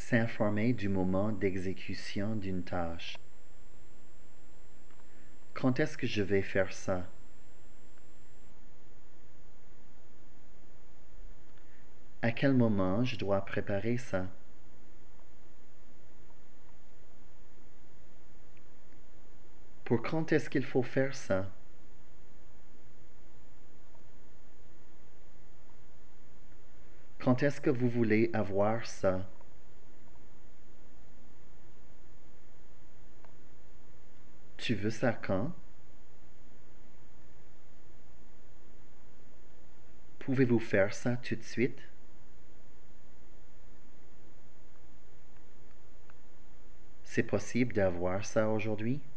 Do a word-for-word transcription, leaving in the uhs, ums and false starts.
S'informer du moment d'exécution d'une tâche. Quand est-ce que je vais faire ça? À quel moment je dois préparer ça? Pour quand est-ce qu'il faut faire ça? Quand est-ce que vous voulez avoir ça? Tu veux ça quand? Pouvez-vous faire ça tout de suite? C'est possible d'avoir ça aujourd'hui?